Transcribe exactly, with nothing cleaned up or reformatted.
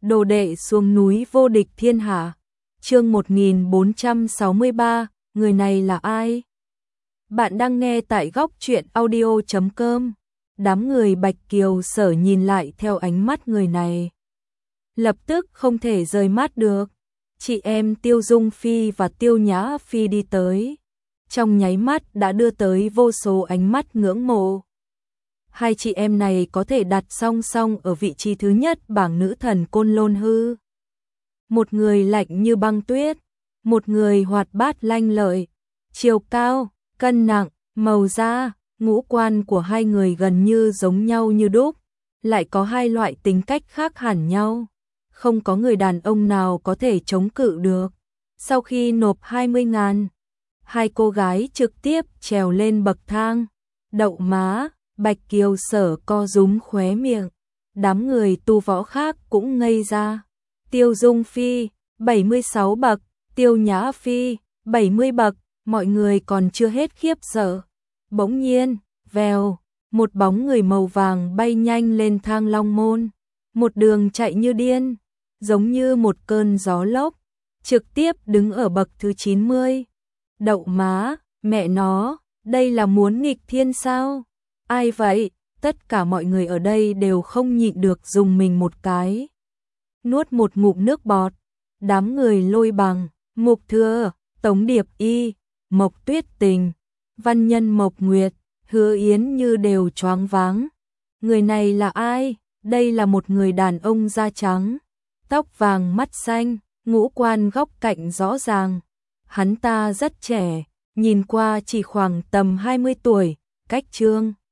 Đồ đệ xuống núi vô địch thiên hạ. Chương một nghìn bốn trăm sáu mươi ba, người này là ai? Bạn đang nghe tại góc truyện audio chấm com. Đám người Bạch Kiều Sở nhìn lại theo ánh mắt người này, lập tức không thể rời mắt được. Chị em Tiêu Dung Phi và Tiêu Nhã Phi đi tới, trong nháy mắt đã đưa tới vô số ánh mắt ngưỡng mộ. Hai chị em này có thể đặt song song ở vị trí thứ nhất bảng nữ thần Côn Lôn hư. Một người lạnh như băng tuyết, một người hoạt bát lanh lợi, chiều cao, cân nặng, màu da, ngũ quan của hai người gần như giống nhau như đúc, lại có hai loại tính cách khác hẳn nhau. Không có người đàn ông nào có thể chống cự được. Sau khi nộp hai mươi ngàn, hai cô gái trực tiếp trèo lên bậc thang. Đậu má, Bạch Kiều Sở co rúm khóe miệng. Đám người tu võ khác cũng ngây ra. Tiêu Dung Phi, bảy mươi sáu bậc, Tiêu Nhã Phi, bảy mươi bậc, mọi người còn chưa hết khiếp sợ. Bỗng nhiên, vèo, một bóng người màu vàng bay nhanh lên thang long môn. Một đường chạy như điên, giống như một cơn gió lốc, trực tiếp đứng ở bậc thứ chín mươi. Đậu má, mẹ nó, đây là muốn nghịch thiên sao? Ai vậy? Tất cả mọi người ở đây đều không nhịn được dùng mình một cái. Nuốt một ngụm nước bọt. Đám người Lôi Bằng, Mục Thừa, Tống Điệp Y, Mộc Tuyết Tình, Văn Nhân Mộc Nguyệt, Hứa Yến như đều choáng váng. Người này là ai? Đây là một người đàn ông da trắng, tóc vàng mắt xanh, ngũ quan góc cạnh rõ ràng. Hắn ta rất trẻ, nhìn qua chỉ khoảng tầm hai mươi tuổi, cách Trương